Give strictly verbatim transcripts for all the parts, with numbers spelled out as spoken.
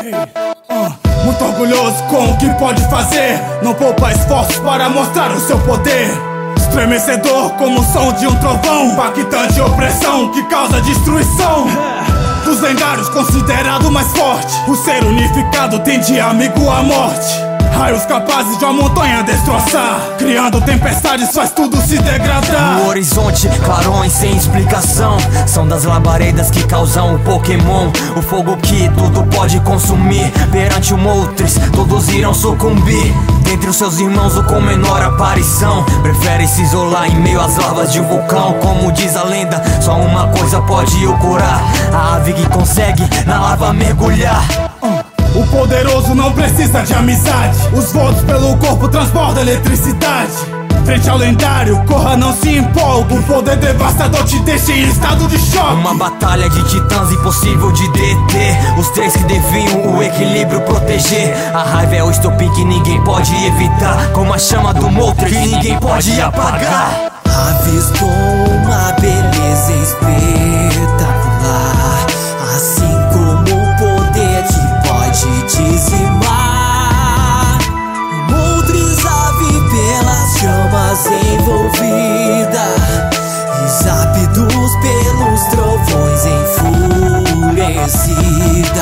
Uh, muito orgulhoso com o que pode fazer, não poupa esforços para mostrar o seu poder. Estremecedor como o som de um trovão, impactante opressão que causa destruição. Dos lendários considerado mais forte, o ser unificado tem de amigo a morte. Raios capazes de uma montanha destroçar, criando tempestades, faz tudo se degradar. No horizonte, clarões sem explicação, são das labaredas que causam o Pokémon. O fogo que tudo pode consumir, perante o Moltres todos irão sucumbir. Dentre os seus irmãos o com menor aparição prefere se isolar em meio às lavas de um vulcão. Como diz a lenda, só uma coisa pode o curar, a ave que consegue na lava mergulhar. O poderoso não precisa de amizade, os votos pelo corpo transbordam eletricidade. Frente ao lendário, corra, não se empolgue, o poder devastador te deixa em estado de choque. Uma batalha de titãs impossível de deter, os três que deviam o equilíbrio proteger. A raiva é o estopim que ninguém pode evitar, como a chama do Moltres que ninguém pode apagar. Avistou uma beleza espetacular, assim como o poder que pode dizimar. Moltres ave pelas chamas envolvida, rápidos pelos trovões enfurecida.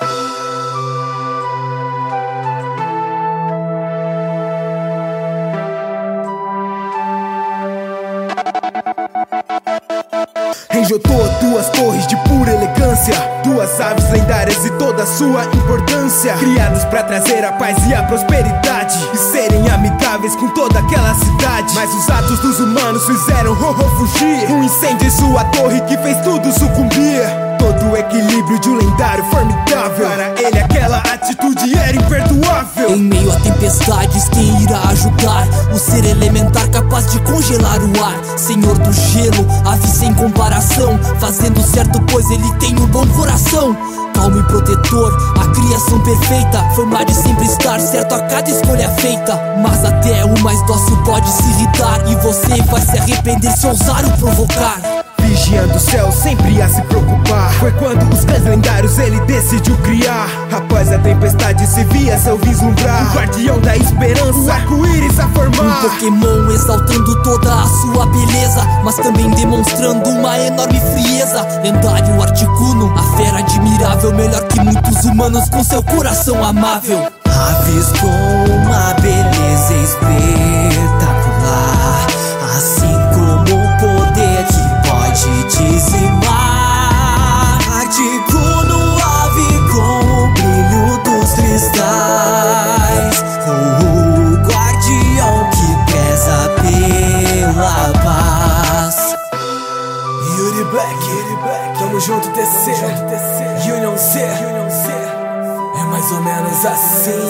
Em Jotô, duas torres de pura elegância, duas aves lendárias e toda a sua importância, criados pra trazer a paz e a prosperidade e serem amigáveis com toda aquela cidade. Mas os atos dos humanos fizeram Ho-Ho fugir, um incêndio em sua torre que fez tudo sucumbir. Todo o equilíbrio de um lendário formidável, para ele aquela atitude era imperdoável. Em meio a tempestades, quem irá ajudar? O ser elementar capaz de congelar o ar, senhor do gelo, ave sem comparação, fazendo certo pois ele tem um bom coração. Calmo e protetor, a criação perfeita, formar e sempre estar certo a cada escolha feita. Mas até o mais dócil pode se irritar, e você vai se arrepender se ousar o provocar. Vigiando o céu, sempre a se preocupar, foi quando os cães lendários ele decidiu criar. Após a tempestade se via seu vislumbrar, o guardião da esperança, o arco-íris a formar. Um Pokémon exaltando toda a sua beleza, mas também demonstrando uma enorme frieza. Lendário Articuno, a fera admirável, melhor que muitos humanos com seu coração amável. Aves com uma beleza espetacular, assim como o poder que pode dizimar. Articuno, ave com o brilho dos cristais, o guardião que preza pela paz. Yuri Black, Yuri Black, tamo junto T C, Union Z, é mais ou menos assim.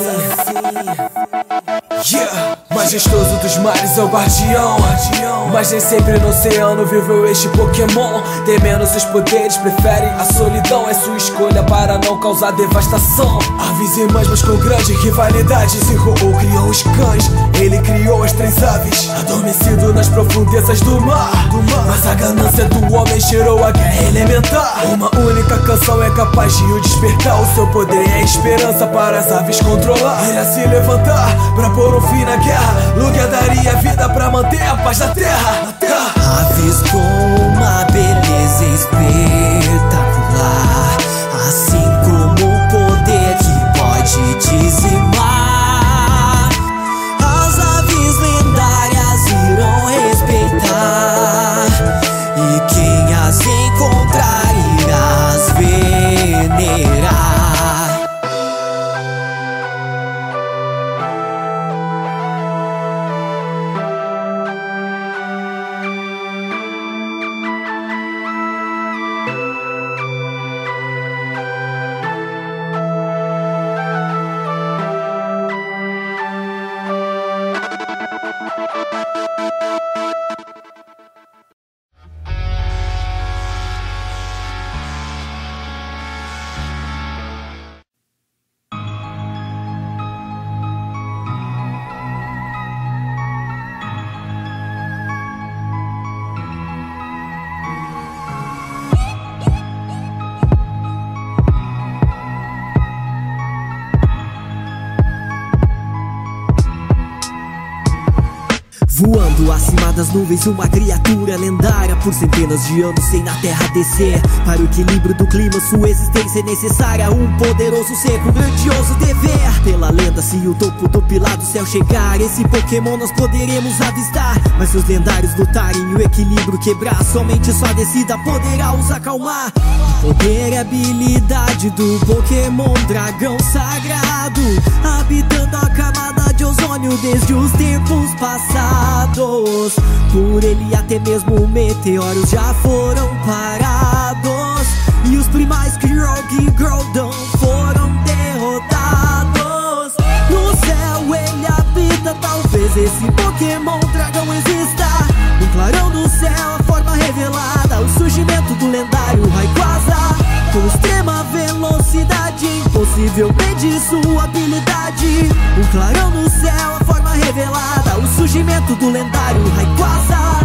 Yeah. Majestoso dos mares é o guardião, mas nem sempre no oceano viveu este Pokémon. Tem menos seus poderes, prefere a solidão, é sua escolha para não causar devastação. Aves irmãs, mas com grande rivalidade, Zero criou os cães, ele criou as três aves, adormecido nas profundezas do mar. Mas a ganância do homem gerou a guerra elementar. Uma única canção é capaz de o despertar, o seu poder é a esperança para as aves controlar. Ele a se levantar pra pôr um fim na guerra, Lugia daria vida pra manter a paz na terra, na terra. Aves com uma beleza espetacular, assim como o poder que pode dizimar. As aves lendárias irão respeitar, e quem as encontrar irá as venerar. Voando acima das nuvens, uma criatura lendária, por centenas de anos sem na terra descer. Para o equilíbrio do clima, sua existência é necessária. Um poderoso ser com grandioso dever. Pela lenda, se o topo do pilar do céu chegar, esse Pokémon nós poderemos avistar. Mas se os lendários lutarem e o equilíbrio quebrar, somente sua descida poderá os acalmar. Poder é habilidade do Pokémon dragão sagrado, habitando a camada de ozônio desde os tempos passados. Por ele até mesmo meteoros já foram parados, e os primais Kyogre e Groudon foram derrotados. No céu ele habita, talvez esse Pokémon dragão exista. No clarão do céu a forma revelada, o surgimento do lendário Rayquaza. Com extrema velocidade, impossível medir sua habilidade. No clarão do céu a forma revelada, o surgimento do lendário Rayquaza.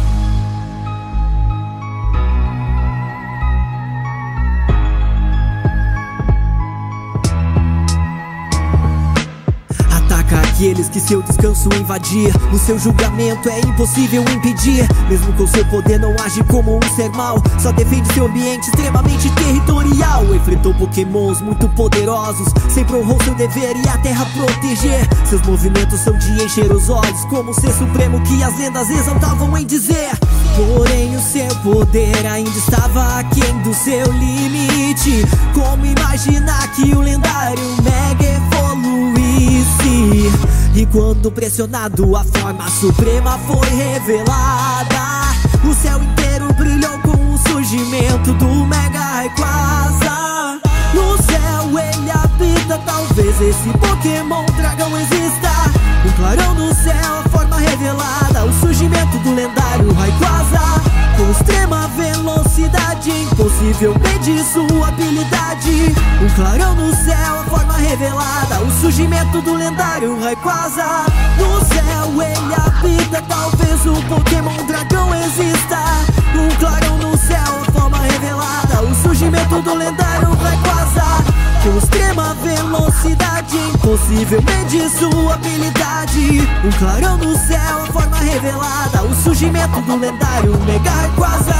Aqueles que seu descanso invadir, no seu julgamento é impossível impedir. Mesmo com seu poder não age como um ser mau, só defende seu ambiente extremamente territorial. Enfrentou pokémons muito poderosos, sempre honrou seu dever e a terra proteger. Seus movimentos são de encher os olhos, como o ser supremo que as lendas exaltavam em dizer. Porém o seu poder ainda estava aquém do seu limite. Como imaginar que o lendário Mega evoluísse? E quando pressionado a forma suprema foi revelada, o céu inteiro brilhou com o surgimento do Mega Rayquaza. No céu ele habita, talvez esse Pokémon dragão exista. No clarão do céu a forma revelada, o surgimento do lendário Rayquaza. Com extrema velocidade, impossível medir sua habilidade. No clarão do céu a forma revelada, o surgimento do lendário Rayquaza. No céu ele habita, talvez o Pokémon dragão exista. No clarão do céu a forma revelada, o surgimento do lendário Rayquaza. Com extrema velocidade, impossível medir sua habilidade. No clarão do céu a forma revelada, o surgimento do lendário Mega Rayquaza.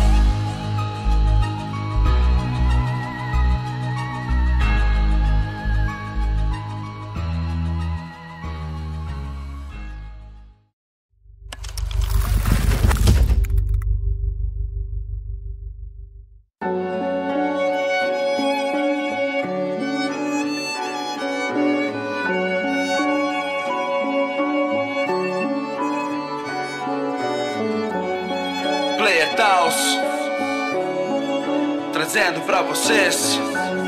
Trazendo pra vocês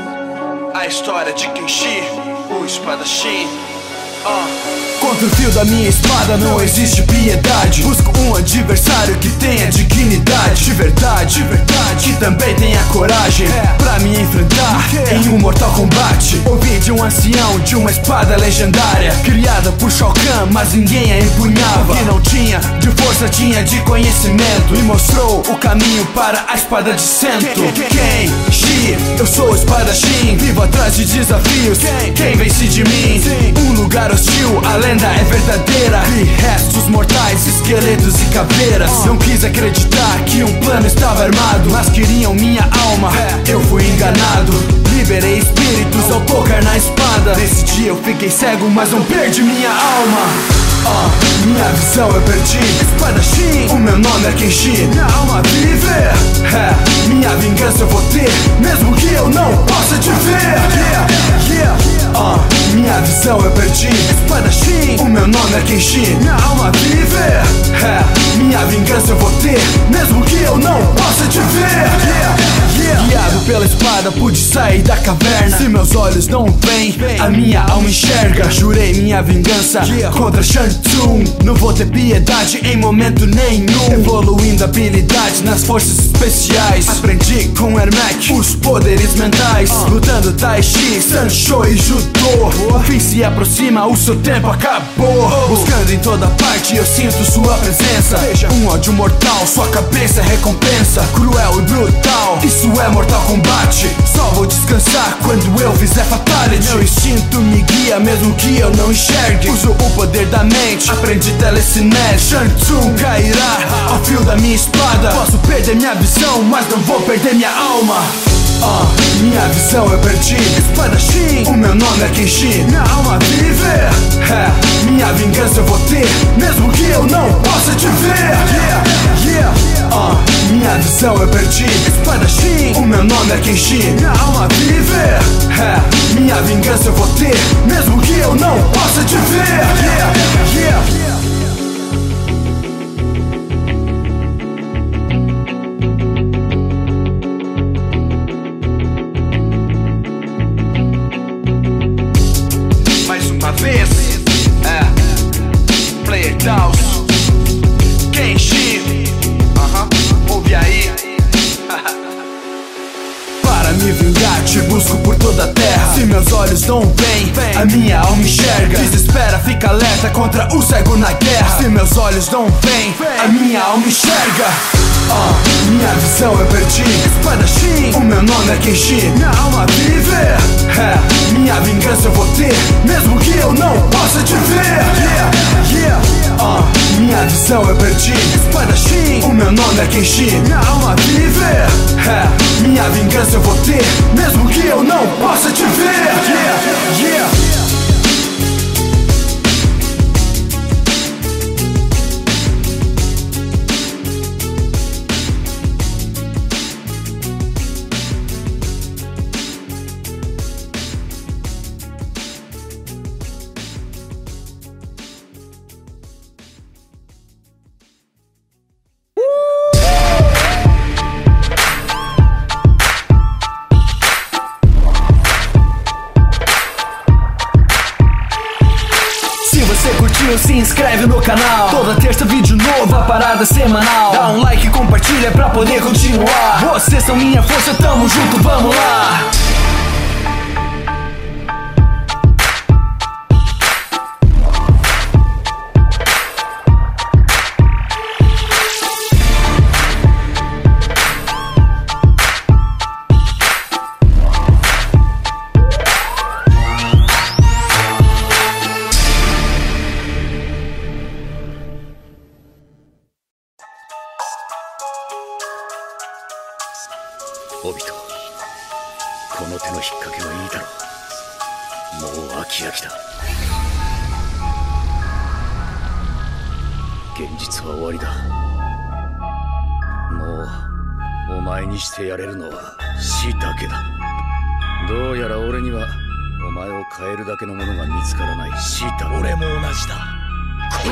a história de Kenshi, o espadachim. uh. Contra o fio da minha espada não existe piedade. Busco um adversário que tenha dignidade, de verdade, de verdade, que também tenha coragem pra me enfrentar em um mortal combate. Ouvi de um ancião de uma espada legendária, criada por Shao Kahn, mas ninguém a empunhava. Que não tinha de força, tinha de conhecimento, e mostrou o caminho para a espada de cento. Kenshi, eu sou o espadachim, vivo atrás de desafios. Quem vence de mim? Um lugar hostil, a lenda é verdadeira. Vi restos mortais, esqueletos e caveiras. Não quis acreditar que um plano estava armado, mas queriam minha alma, eu fui enganado. Liberei espíritos ao tocar na espada. Nesse dia eu fiquei cego, mas não perdi minha alma. uh, Minha visão eu perdi, espadachim, o meu nome é Kenshi. Minha alma vive, é, minha vingança eu vou ter, mesmo que eu não possa te ver. yeah, yeah. uh, Minha visão eu perdi, espadachim, o meu nome é Kenshi. Minha alma vive, é, minha vingança eu vou ter, mesmo que eu não possa te ver. yeah, yeah. Guiado pela espada pude sair da caverna. Se meus olhos não veem, a minha alma enxerga. Jurei minha vingança contra Shang Tsung. Não vou ter piedade em momento nenhum. Evoluindo habilidade nas forças especiais. Aprendi com Ermac os poderes mentais, lutando Tai Chi, Sancho e Judô. O fim se aproxima, o seu tempo acabou. Buscando em toda parte eu sinto sua presença. Um ódio mortal, sua cabeça é recompensa. Cruel e brutal, isso é Mortal Kombat. Só vou descansar matar quando eu fizer fatality. Meu instinto me guia mesmo que eu não enxergue. Uso o poder da mente, aprendi telecinese. Shang Tsung cairá ao fio da minha espada. Posso perder minha visão, mas não vou perder minha alma. Uh, minha visão eu perdi. Espadachim, o meu nome é Kenshi. Minha alma vive, é, minha vingança eu vou ter, mesmo que eu não possa te ver. Yeah, yeah. Uh, minha visão eu perdi. Espadachim, o meu nome é Kenshi. Minha alma vive, é, minha vingança eu vou ter, mesmo que eu não possa te ver. Yeah, yeah. Vez, é, Player Taos, Kenshi, aham, uh-huh. Ouve aí. Para me vingar te busco por toda a terra. Se meus olhos não veem, a minha alma enxerga. Desespera, fica alerta contra o cego na guerra. Se meus olhos não veem, a minha alma enxerga. Uh, minha visão eu perdi. Espadachim, o meu nome é Kenshi. Minha alma vive, é, minha vingança eu vou ter, mesmo que eu não possa te ver. Yeah, yeah. Uh, minha visão eu perdi. Espadachim, o meu nome é Kenshi. Minha alma vive, é, minha vingança eu vou ter, mesmo que eu não possa te ver. Yeah, yeah. Se inscreve no canal, toda terça vídeo novo, a parada semanal. Dá um like e compartilha pra poder continuar. Vocês são minha força, tamo junto, vamos lá. Obito, この手の引っ掛けはいいだろう。もう飽き飽きだ。現実は終わりだ。もうお前にしてやれるのは死だけだ。どうやら俺にはお前を変えるだけのものが見つからない。死だ。俺も同じだ。来い。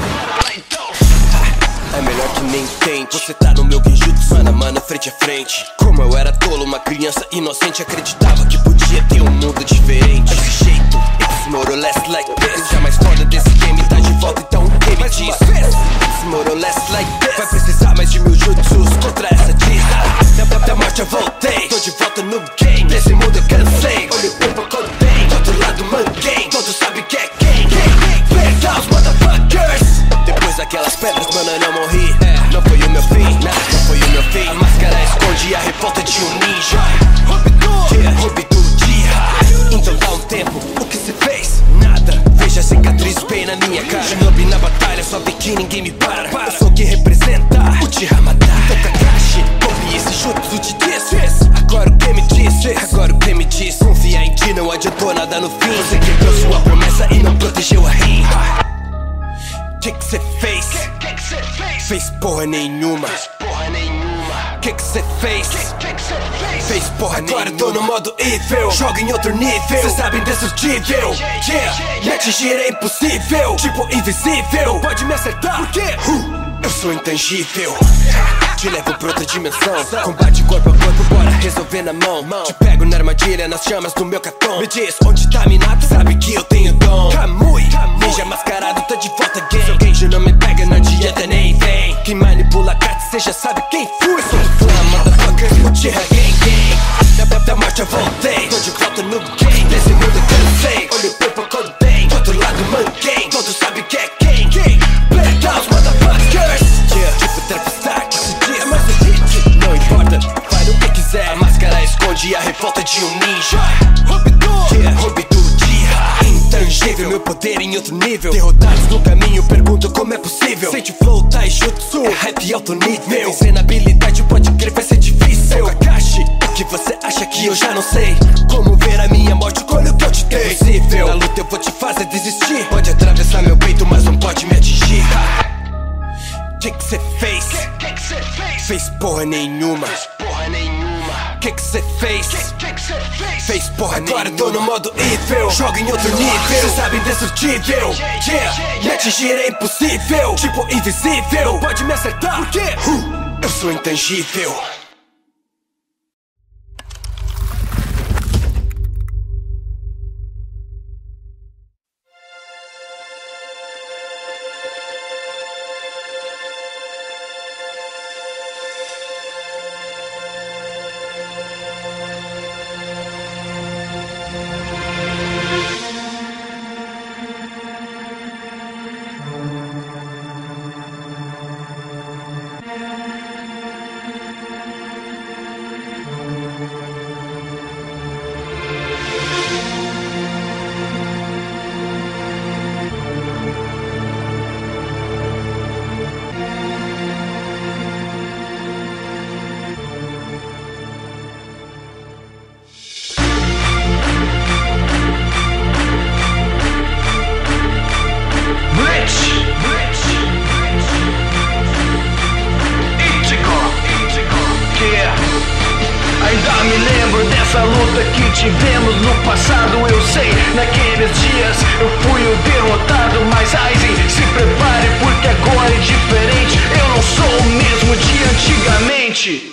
É melhor que nem tente. Você tá no meu genjutsu, mano a mano, frente a frente. Como eu era tolo, uma criança inocente, acreditava que podia ter um mundo diferente. Desse jeito, it's more or less like this. Já mais foda desse game tá de volta, então quem me diz? It's more or less like this. Vai precisar mais de mil jutsus contra essa diza. Da, da morte eu voltei, tô de volta no game. Desse mundo eu cansei, olha o tempo que eu dei. Do outro lado manguei, todos sabem que é quem. Pega os motherfuckers. Depois daquelas pedras, mano, eu não morri. É, não foi o meu fim, não, não foi o meu fim. A máscara esconde a revolta de um ninja. Yeah, Obito Uchiha. Então dá um tempo, o que cê fez? Nada, veja a cicatriz bem na minha cara. Shinobi na batalha, só vê que ninguém me para. Eu sou quem representa Uchiha Madara. Então Kakashi, copie esse jutsu te disse. Agora o que me disse? Agora o que me diz? Confiar em ti não adiantou nada no fim. Você quebrou sua promessa e não protegeu a rima. Que que cê fez? Que que cê fez? Fez porra nenhuma. Fez porra nenhuma. Que que cê fez? Que que cê fez? Fez porra Agora nenhuma. Agora tô no modo evil. Joga em outro nível. Cê sabe indestrutível. Yeah, me atingir é impossível. Tipo invisível. Não pode me acertar. Por quê? Uh, eu sou intangível. Te levo pra outra dimensão. Combate corpo a corpo, bora resolver na mão. Te pego na armadilha, nas chamas do meu cartão. Me diz onde tá Minato, sabe que eu tenho dom. Kamui, ninja mascarado, tô de volta game. Se alguém já não me pega, não adianta nem vem. Quem manipula a carta, cê já sabe quem fui. Sou do clã, motherfucker, Uchiha gang gang. Da, da, da morte eu voltei, tô de volta no game. Nesse mundo eu cansei, olha o tempo que eu dei. Do outro lado manguei, todos sabem que é quem. Black House, motherfuckers. Yeah, tipo Trapistar, que se diz, mas o hit não importa, faz o que quiser. A máscara esconde a revolta de um ninja. Intangível, meu poder em outro nível. Derrotados no caminho, pergunto como é possível. Sente flow, taijutsu, é rap alto nível. Vencer na habilidade, pode crer, vai ser difícil. Kakashi, o que você acha que eu já não sei? Como ver a minha morte, olha o que eu te dei. É possível, na luta eu vou te fazer desistir. Pode atravessar meu peito, mas não pode me atingir. Que que cê fez? Que que que cê fez? Fez porra nenhuma. Fez porra nenhuma. Que que cê fez? Que que que cê fez? Fez porra nenhuma. Agora tô no modo evil. Joga em outro nível. Cê sabe indestrutível. Yeah, me atingir é impossível. Tipo invisível. Pode me acertar. Por quê? Uh, eu sou intangível. Essa luta que tivemos no passado, eu sei, naqueles dias eu fui o derrotado. Mas Aizen, se prepare porque agora é diferente. Eu não sou o mesmo de antigamente.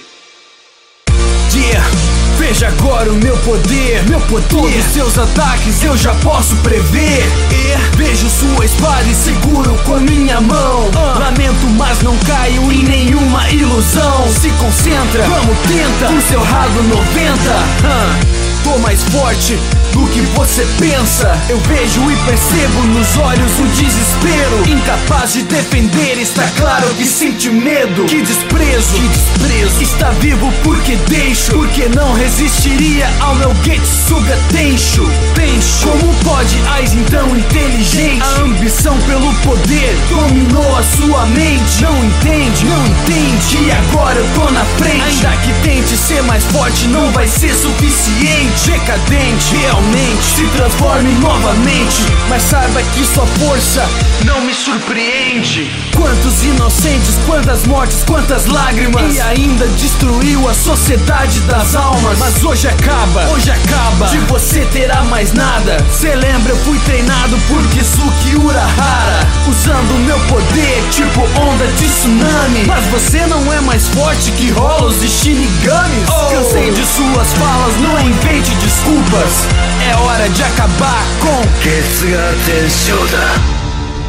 Yeah, veja agora o meu poder, meu poder. Todos seus ataques eu já posso prever. E vejo sua espada e seguro com a minha mão. uh. Lamento, mas não caio em nenhuma ilusão. Se concentra, vamos, tenta, com seu rado noventa. uh. Tô mais forte do que você pensa. Eu vejo e percebo nos olhos o desespero. Incapaz de defender, está claro que sente medo. Que desprezo, que desprezo. Está vivo porque deixo, porque não resistiria ao meu Getsuga Tensho. Tensho. Como pode Aizen tão inteligente? A ambição pelo poder dominou a sua mente. Não entende, não entende. E agora eu tô na frente. Ainda que tente ser mais forte, não vai ser suficiente. Decadente, realmente, se transforme novamente. Mas saiba que sua força não me surpreende. Quantos inocentes, quantas mortes, quantas lágrimas. E ainda destruiu a sociedade das almas. Mas hoje acaba, hoje acaba. De você terá mais nada. Cê lembra, eu fui treinado por Kizuki Urahara, usando meu poder tipo onda de tsunami. Mas você não é mais forte que Hollows e Shinigamis. oh. Cansei de suas falas, não invente desculpas. É hora de acabar com Getsuga Tensho da.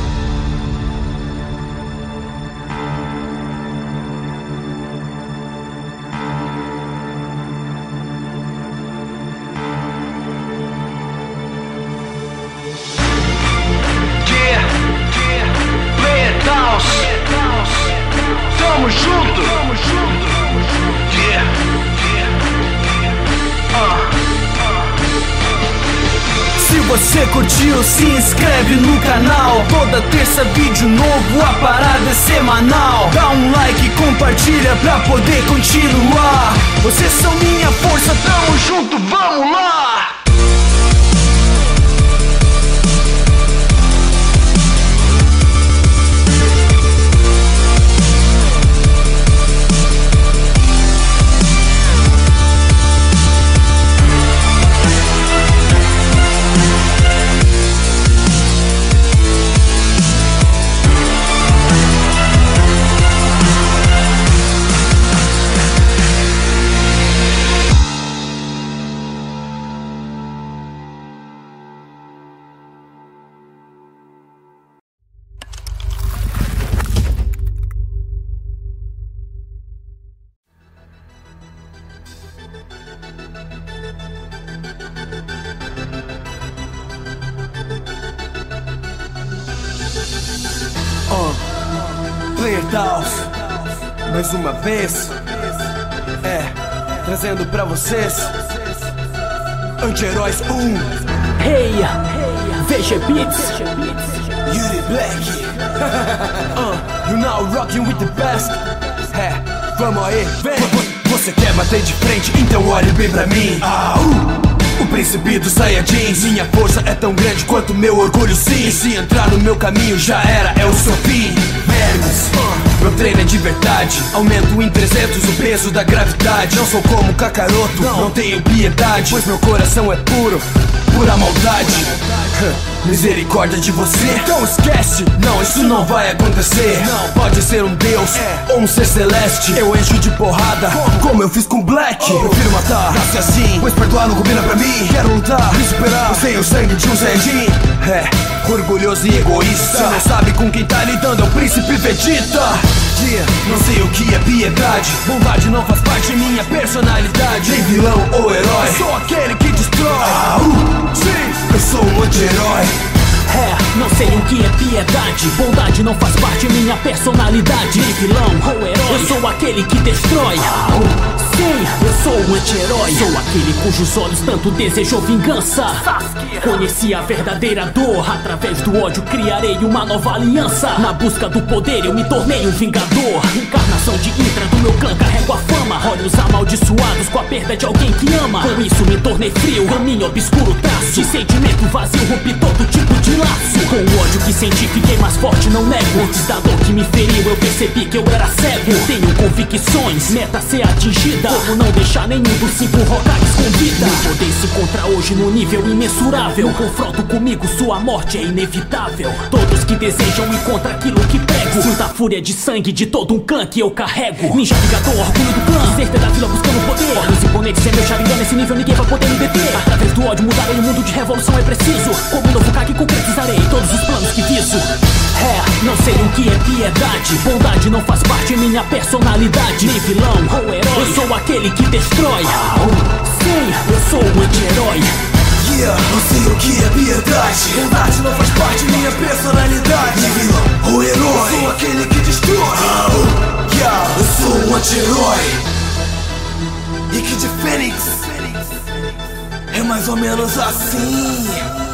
Tamo junto, tamo junto. Yeah, yeah, uh, uh. Se você curtiu, se inscreve no canal. Toda terça vídeo novo, a parada é semanal. Dá um like e compartilha pra poder continuar. Vocês são minha força, tamo junto, vamos lá! Playertaus, mais uma vez, é, trazendo pra vocês Anti-Heróis um. Hey, V G Beats. Yuri Black. uh, You now rocking with the best. É, vamos aí, vem. Você quer bater de frente, então olhe bem pra mim. Ah, uh. O príncipe dos Saiyajins. Minha força é tão grande quanto meu orgulho, sim. E se entrar no meu caminho já era, é o seu fim. Vermes, uh, meu treino é de verdade. Aumento em trezentos o peso da gravidade. Não sou como Kakaroto, não, não tenho piedade, pois meu coração é puro, pura maldade. Misericórdia de você, então esquece. Não, isso não vai acontecer. Não, pode ser um deus é. ou um ser celeste. Eu encho de porrada, como, como eu fiz com Black. oh. Prefiro matar, nasce assim, pois perdoar não combina pra mim. Quero lutar, me superar, eu tenho o sangue de um Saiyajin. É, orgulhoso e egoísta. Você não sabe com quem tá lidando, é o príncipe Vegeta. Yeah. Não sei o que é piedade, bondade não faz parte de minha personalidade. Nem vilão ou herói, eu sou aquele que destrói. ah, uh, Sim, eu sou um anti-herói. É, não sei o que é piedade, bondade não faz parte de minha personalidade. Nem vilão ou herói, eu sou aquele que destrói. ah, uh, Sim, eu sou um anti-herói. Sou aquele cujos olhos tanto desejou vingança. Conheci a verdadeira dor, através do ódio criarei uma nova aliança. Na busca do poder eu me tornei um vingador. Encarnação de Hydra do meu clã, carrego a fama. Olhos amaldiçoados com a perda de alguém que ama. Com isso me tornei frio, caminho obscuro traço. De sentimento vazio rompi todo tipo de laço. Com o ódio que senti fiquei mais forte, não nego. Antes da dor que me feriu eu percebi que eu era cego. Tenho convicções, meta ser atingida. Como não deixar nenhum dos cinco Hokages com vida. Meu poder se encontra hoje no nível imensurável. No confronto comigo sua morte é inevitável. Todos que desejam encontram aquilo que prego. Sinta a fúria de sangue de todo um clã que eu carrego. Ninja vingador, orgulho do clã, certeza da vila buscando poder. Olhos imponentes é meu Sharingan, nesse nível ninguém vai poder me deter. Através do ódio mudarei o mundo, de revolução é preciso. Como um novo Kage concretizarei todos os planos que viso. É, não sei o que é piedade, bondade não faz parte de minha personalidade. Nem vilão ou herói, eu sou aquele que destrói. ah, uh, Sim, eu sou um anti-herói. Yeah, não sei o que é piedade, bondade não faz parte de minha personalidade. Nem vilão ou herói, eu sou aquele que destrói. ah, uh, yeah, Eu sou um anti-herói. E que de Fênix é mais ou menos assim.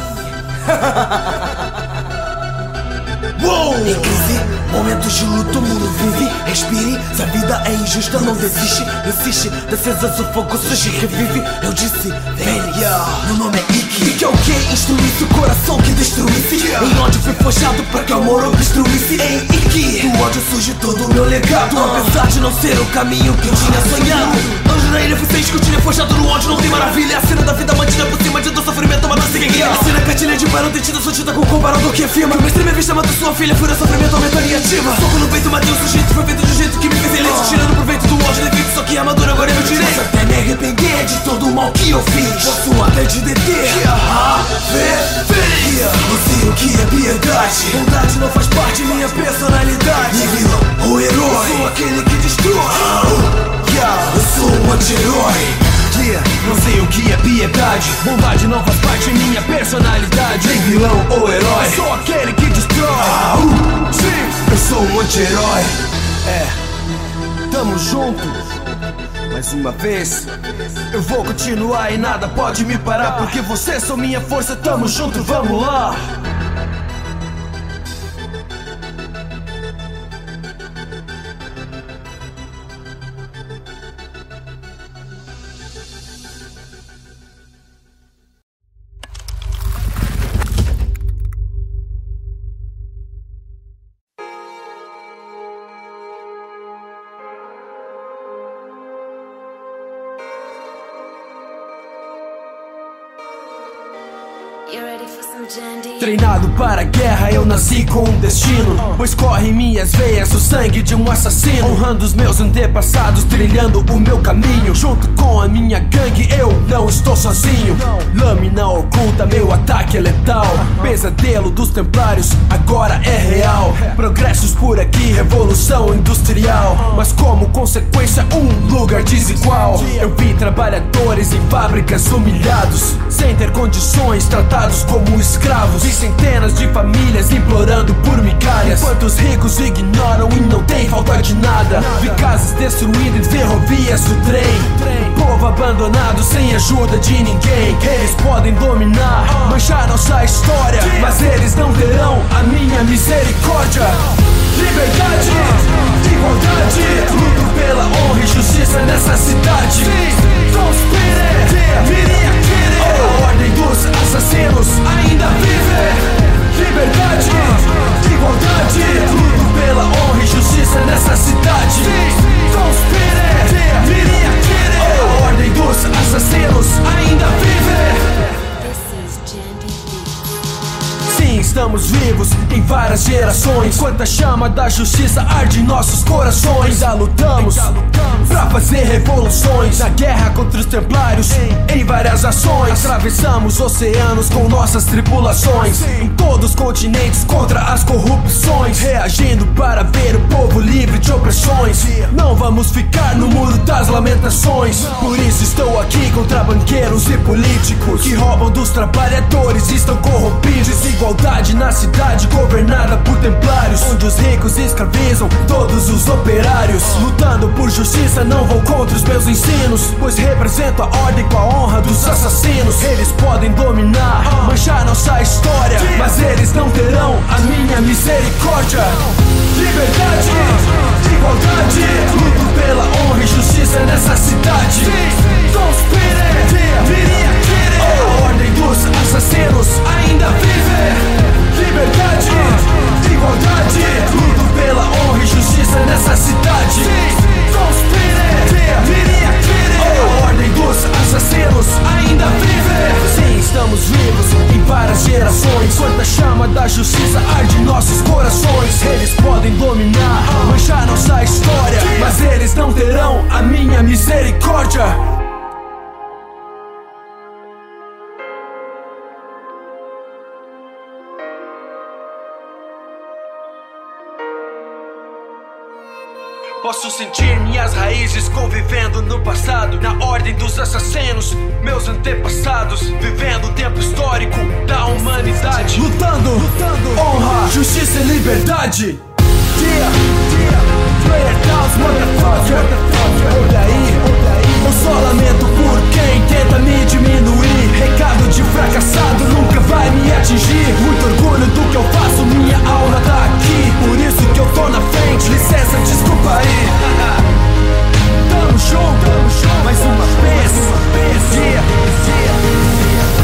Uou! Em crise, momentos de luto, o mundo vive. Respire, se a vida é injusta, não desiste. Insiste, das cinzas o fogo surge e revive. Eu disse, Fênix, yeah. Meu nome é Ikki. Ikki é o que instruísse o coração que destruísse. yeah. Em ódio fui forjado pra que o amor obstruísse. Em Ikki, do ódio surge todo o meu legado. uh. Apesar de não ser o caminho que tinha sonhado. Anjo na ilha, fui que eu tinha forjado no ódio, não tem maravilha. A cena da vida mantida por cima de do sofrimento, uma dança guerreira. Assina a cartilha de barão, detida, surdida com o comparador que afirma. Mestre minha vista, mata sua filha, fúria, sofrimento, aumenta a minha ativa. Soco no peito, matei o sujeito, foi feito de um jeito que me fez elite. uh. Tirando proveito do ódio, defeito, só que a armadura agora é meu direito. Posso até me arrepender de todo o mal que eu fiz. Posso até te deter. Ah, Fênix. Não sei o que é piedade, bondade não faz parte de minha personalidade. Nem vilão ou herói, eu sou aquele que destrói. ah, uh, yeah. Eu sou um anti-herói. Yeah. Não sei o que é piedade, bondade não faz parte de minha personalidade. Nem vilão ou herói, eu sou aquele que destrói. ah, uh, Sim, eu sou um anti-herói. É, tamo junto. Mais uma vez, eu vou continuar e nada pode me parar, porque vocês são minha força, tamo junto, vamos lá. Treinado para a guerra, eu nasci com um destino, pois corre em minhas veias o sangue de um assassino. Honrando os meus antepassados, trilhando o meu caminho. Junto com a minha gangue, eu não estou sozinho. Lâmina oculta luta, meu ataque é letal. Pesadelo dos templários agora é real. Progressos por aqui, revolução industrial, mas como consequência um lugar desigual. Eu vi trabalhadores em fábricas humilhados, sem ter condições, tratados como escravos. Vi centenas de famílias implorando por migalhas, enquanto os ricos ignoram e não tem falta de nada. Vi casas destruídas e ferrovias do trem, povo abandonado sem ajuda de ninguém. Eles podem dominar, manchar nossa história, mas eles não terão a minha misericórdia. Liberdade, igualdade, luto pela honra e justiça nessa cidade. Conspire, viria querer, a ordem dos assassinos ainda vive. Liberdade, igualdade, luto pela honra e justiça nessa cidade. Conspire, viria querer, a ordem dos assassinos ainda vive. Sim, estamos vivos em várias gerações, enquanto a chama da justiça arde em nossos corações. Ainda lutamos pra fazer revoluções, na guerra contra os templários, em várias ações. Atravessamos oceanos com nossas tripulações, em todos os continentes contra as corrupções, reagindo para ver o povo livre de opressões. Não vamos ficar no muro das lamentações, por isso estou aqui contra banqueiros e políticos que roubam dos trabalhadores e estão corrompidos. Desigualdade na cidade governada por templários, onde os ricos escravizam todos os operários. Lutando por justiça, não vou contra os meus ensinos, pois represento a ordem com a honra dos assassinos. Eles podem dominar, manchar nossa história, mas eles não terão a minha misericórdia. Liberdade, igualdade, luto pela honra e justiça nessa cidade. Conspire, viria querer, a ordem dos assassinos ainda vive. Liberdade, igualdade, luto pela honra e justiça nessa cidade. Conspire, viria querer, a ordem dos assassinos ainda vive. Sim, estamos vivos em várias gerações, enquanto a chama da justiça arde em nossos corações. Eles podem dominar, manchar nossa história, mas eles não terão a minha misericórdia. Posso sentir minhas raízes convivendo no passado, na ordem dos assassinos, meus antepassados, vivendo o tempo histórico da humanidade. Lutando, lutando, honra, justiça e liberdade. Yeah, yeah, Player Towns, motherfucker. Olha aí, eu só lamento por quem tenta me diminuir. Recado de fracassado nunca vai me atingir. Muito orgulho do que eu faço, minha alma tá aqui. Por isso que eu tô na frente, licença, desculpa aí. Tamo junto, tamo junto, mais uma vez, uma vez, yeah, yeah.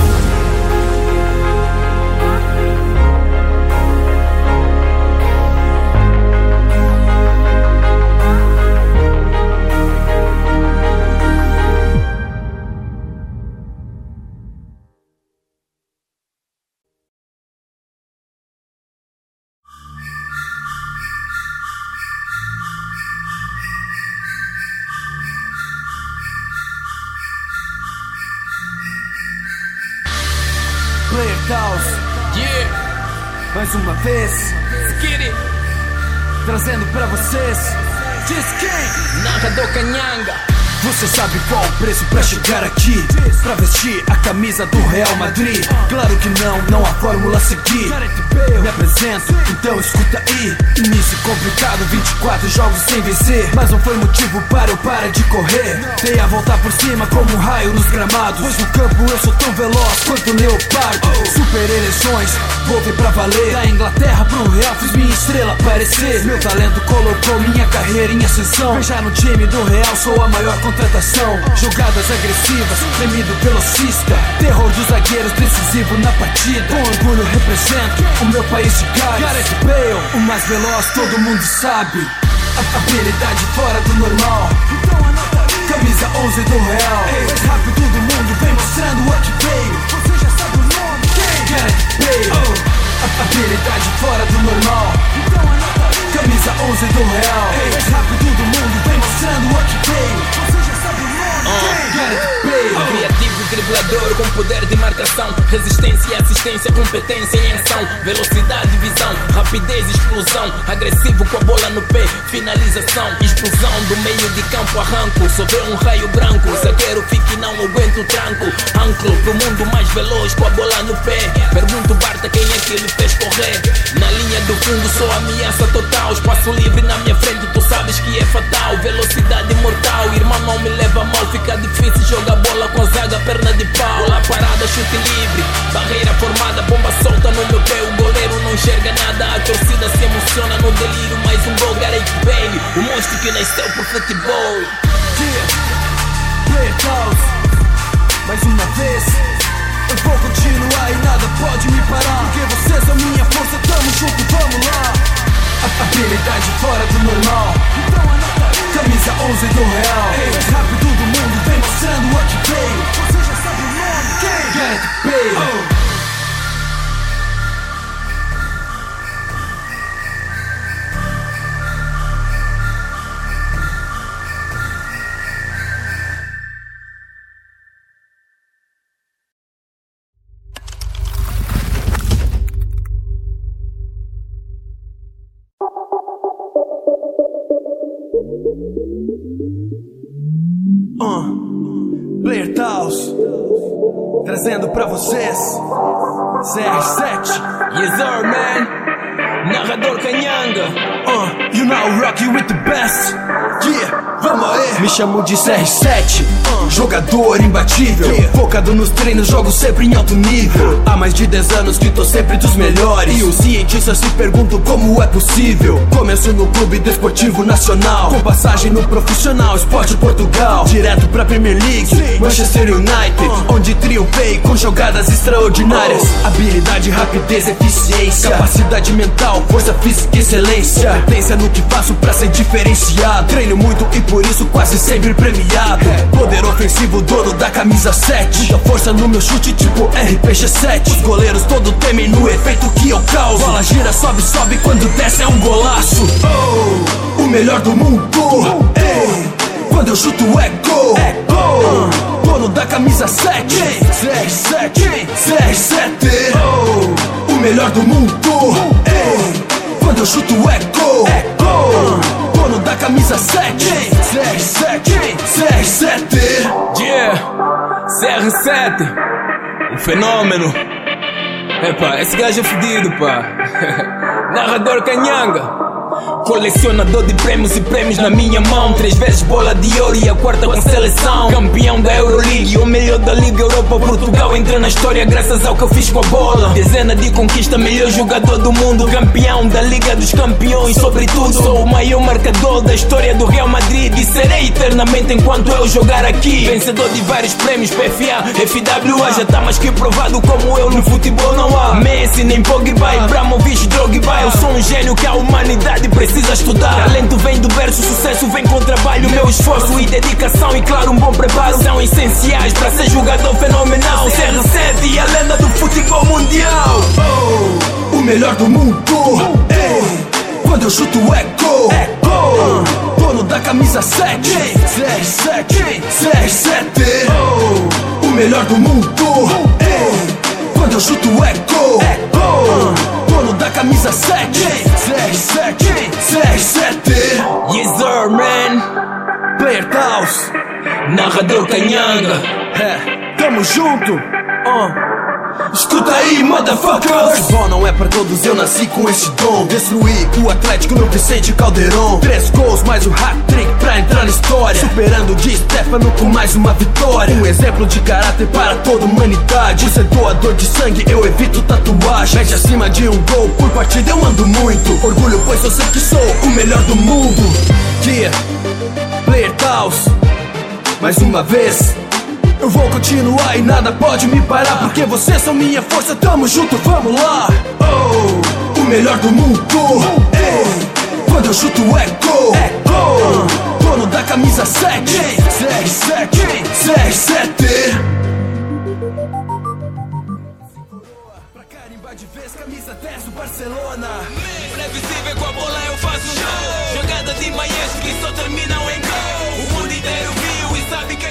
Player Towns, yeah, mais uma vez, Skitty, trazendo pra vocês, diz quem? Nanga do Canhanga. Você sabe qual o preço pra chegar aqui, pra vestir a camisa do Real Madrid? Claro que não, não há fórmula a seguir. Me apresento, então escuta aí. Início complicado, vinte e quatro jogos sem vencer, mas não foi motivo para eu parar de correr. Dei a voltar por cima como um raio nos gramados, pois no campo eu sou tão veloz quanto um leopardo. Super eleições, voltei pra valer. Da Inglaterra pro Real fiz minha estrela aparecer. Meu talento colocou minha carreira em ascensão. Veja no time do Real, sou a maior contratação. Jogadas agressivas, temido velocista, terror dos zagueiros, decisivo na partida. Com orgulho represento o meu país de Gales. Gareth Bale, o mais veloz, todo mundo sabe. A habilidade fora do normal. Camisa onze do Real, mais rápido do mundo, vem mostrando o que veio. Você já sabe o nome, quem? Gareth Bale, a habilidade fora do normal. Camisa onze do Real, mais rápido do mundo, vem mostrando o que veio. Você já sabe o nome, quem? Gareth Bale. Criativo, driblador com poder de marcação. Resistência, assistência, competência em ação. Velocidade, visão, rapidez, explosão. Agressivo com a bola no pé, finalização. Explosão do meio de campo, arranco. Só vê um raio branco, zagueiro fica e não aguenta o tranco. Anclo pro mundo mais veloz com a bola no pé. Pergunto Barta quem é que ele fez correr. Na linha do fundo sou ameaça total. Espaço livre na minha frente, tu sabes que é fatal. Velocidade mortal, irmão não me leva mal. Fica difícil jogar bola com zaga, perna de pau. Bola parada, chute livre, barreira formada, bomba solta no meu pé. O goleiro não enxerga nada, a torcida se emociona no delírio. Mais um gol, Gareth Bale, o monstro que nasceu pro futebol. Yeah, Player House, mais uma vez. Eu vou continuar e nada pode me parar, porque vocês são minha força, tamo junto, vamos lá. A habilidade fora do normal, então anota aí. Camisa onze do Real, ei, mais rápido do mundo, vem mostrando o que veio. Você já sabe o nome, quem? Gareth Bale. Oh. Uh, Player Taos, trazendo pra vocês C R sete. Yes sir man, narrador Canhanga. Uh, you now rock with the best. Yeah, vamos aí. Me chamo de C R sete, uh, jogador imbatível, yeah. Focado nos treinos, jogo sempre em alto nível. Há mais de dez anos que tô sempre dos melhores, e os cientistas se perguntam como é possível. Começo no Clube Desportivo Nacional, com passagem no Profissional Esporte Portugal, direto pra Premier League, sim. Manchester United, uh. onde triunfei com jogadas extraordinárias. Oh. Habilidade, rapidez, eficiência, capacidade mental, força física, excelência. Competência no que faço pra ser diferenciado. Treino muito e por isso quase sempre premiado. Poder ofensivo, dono da camisa sete. Muita força no meu chute tipo R P G sete. Os goleiros todo temem no efeito que eu causo. Bola gira, sobe, sobe, quando desce é um golaço. Oh, o melhor do mundo. Ei, quando eu chuto é gol. É gol. Uh, dono da camisa sete. C R sete, C R sete. Oh, o melhor do mundo. Ei, quando eu chuto é gol. É gol. Uh, dono da camisa sete, C R sete, C R sete. Yeah, C R sete, um fenômeno. Epa, esse gajo é fedido, pá. Narrador Canhanga, colecionador de prêmios e prêmios na minha mão. Três vezes bola de ouro e a quarta com seleção. Campeão da Euroleague, o melhor da Liga Europa. Portugal entra na história graças ao que eu fiz com a bola. Dezena de conquista, melhor jogador do mundo. Campeão da Liga dos Campeões, sobretudo. Sou o maior marcador da história do Real Madrid, e serei eternamente enquanto eu jogar aqui. Vencedor de vários prêmios, P F A, F W A. Já tá mais que provado como eu no futebol não há. Messi, nem Pogba, Ibrahimovic, Drogba. Eu sou um gênio que a humanidade precisa estudar. Talento vem do berço, sucesso vem com trabalho. Meu esforço e dedicação e claro um bom preparo são essenciais para ser jogador fenomenal. C R sete e a lenda do futebol mundial. Oh, o melhor do mundo. Ei, quando eu chuto é gol. É gol. Uh, dono da camisa sete, C R sete, C R sete. Oh, o melhor do mundo. Ei, quando eu chuto é gol. É gol. Uh, dono da camisa sete, C R sete, C R sete. Yes sir man, Player Taos, narrador Canhanga. É, tamo junto. uh. Escuta aí, motherfuckers. Futebol não é pra todos, eu nasci com esse dom. Destruí o Atlético no Vicente Caldeirão. Três gols, mais um hat-trick pra entrar na história. Superando o Di Stefano com mais uma vitória. Um exemplo de caráter para toda a humanidade. Por ser doador de sangue, eu evito tatuagem. Mete acima de um gol por partida, eu ando muito. Orgulho, pois eu sei que sou o melhor do mundo. Yeah, Player Taos, mais uma vez. Eu vou continuar e nada pode me parar, porque vocês são minha força, tamo junto, vamos lá. Oh, o melhor do mundo. Ei, quando eu chuto é gol. É gol. Uh, dono da camisa sete, C R sete, C R sete. Pra carimbar de vez, camisa dez do Barcelona. Imprevisível com a bola eu faço um gol. Jogada de maestro que só terminam em gol. O mundo inteiro viu e sabe que